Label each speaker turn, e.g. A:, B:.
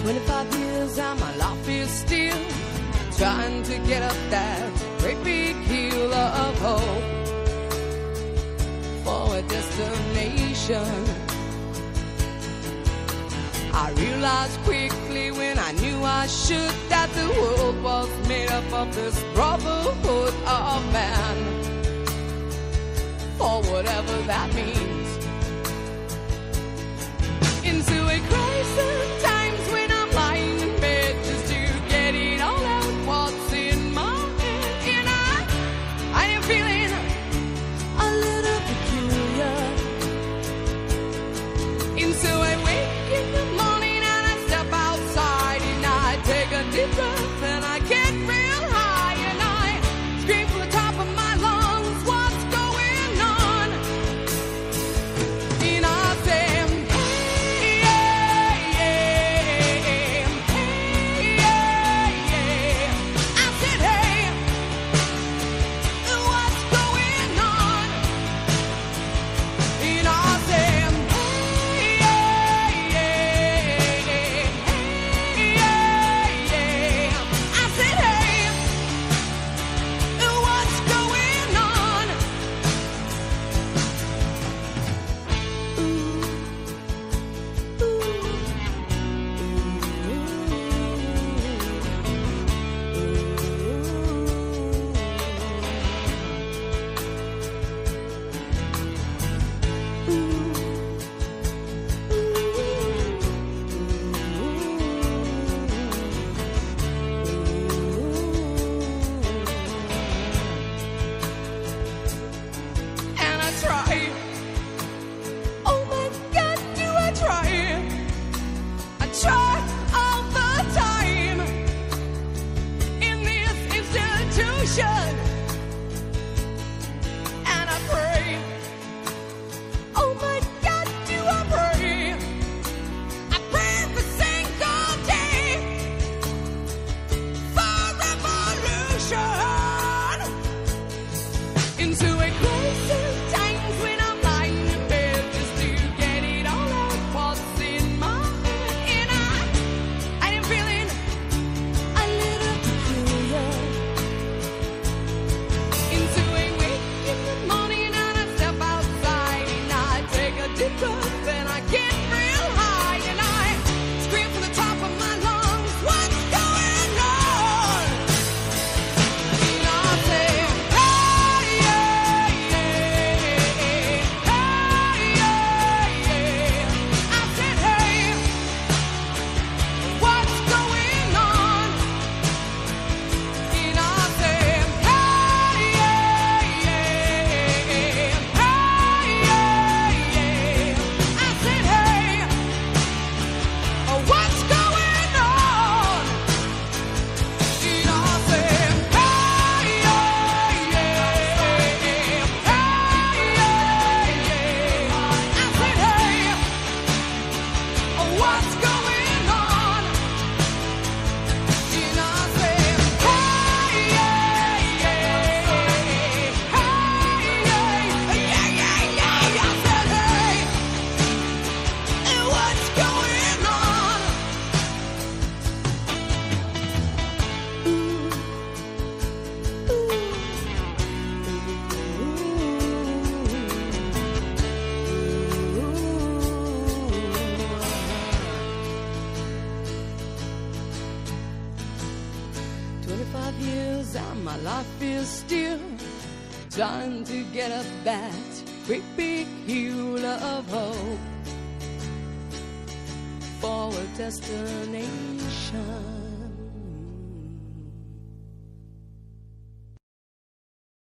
A: 25 years and my life is still trying to get up that great big hill of hope for a destination. I realized quickly when I knew I should that the world was made up of this brotherhood of man, for whatever that means. Into a crisis times when I'm lying in bed just to get it all out what's in my head, and I am feeling a little peculiar. Into a wake in the morning and I step outside and I take a deep breath and I get real high and I scream from the top of my lungs, what's going on? And I say, hey, yeah, yeah, hey, yeah, yeah. I said, hey, what's going on? And I say, hey, yeah, yeah, hey, yeah, yeah. I said, hey, what's going on? And I try. Oh my God, do I try? I try all the time in this institution. And I pray. Oh my God, do I pray? I pray every single day for revolution. Into a crisis times when I'm lying in bed just to get it all out what's in my head, and I am feeling a little peculiar. Into a wake in the morning and I step outside and I take a deep breath and I get real high and I scream from the top of my lungs, what's going on? And I say, hey, yeah, yeah, hey, yeah, yeah. I said, hey, what's going on? And I say, hey, yeah, yeah, hey, yeah, yeah. I said, hey, what's going on? And I said, hey, yeah, yeah, hey, yeah, yeah. I said, hey, what's going on? And I said, hey, yeah, yeah, hey, yeah, yeah. I said, hey, what's going on? Ooh. 25 years and my life is still trying to get up that great big hill of hope for a destination.